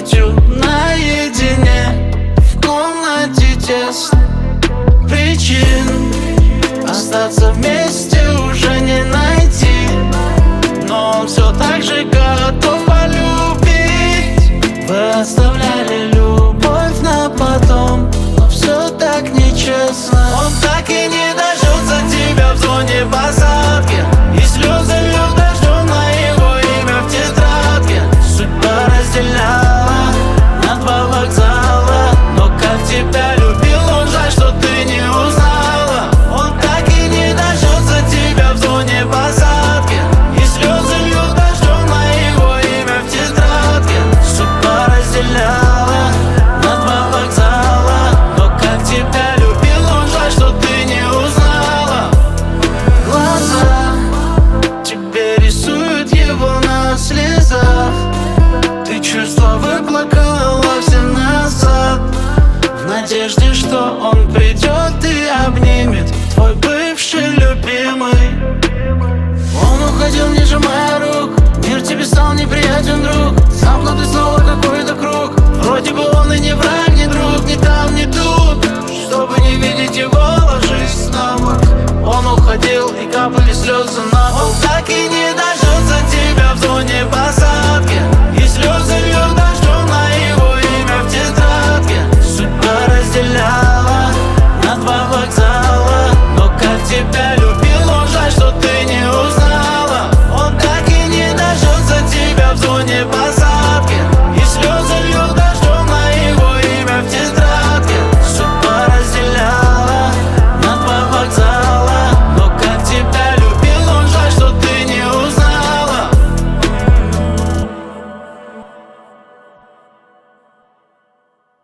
грустью наедине. В комнате тесно, причин остаться вместе уже не найти. Но он все так же готов полюбить. Вы оставляли любовь на потом, но все так нечестно. Он так и не дождется тебя в зоне посадки, и слезы льют дождем на его имя в тетрадке. Судьба разделяла на два вокзала, но как тебя любил он, жаль, что ты не узнала. Он так и не дождется тебя в зоне посадки, и слезы льют дождем на его имя в тетрадке. Судьба разделяла на два вокзала, но как тебя любил он, жаль, что ты не узнала. Глаза тебе рисуют его на слезах, ты чувства выплакала все назад, в надежде, что он придет и обнимет, твой бывший любимый. Он уходил, не сжимая рук, мир тебе стал неприятен, друг. Замкнутый снова какой-то круг, вроде бы он и не враг, не друг, ни там, ни тут. Чтобы не видеть его, ложись на бок. Он уходил, и капали слезы на пол. Он так и не дождется тебя в зоне посадки,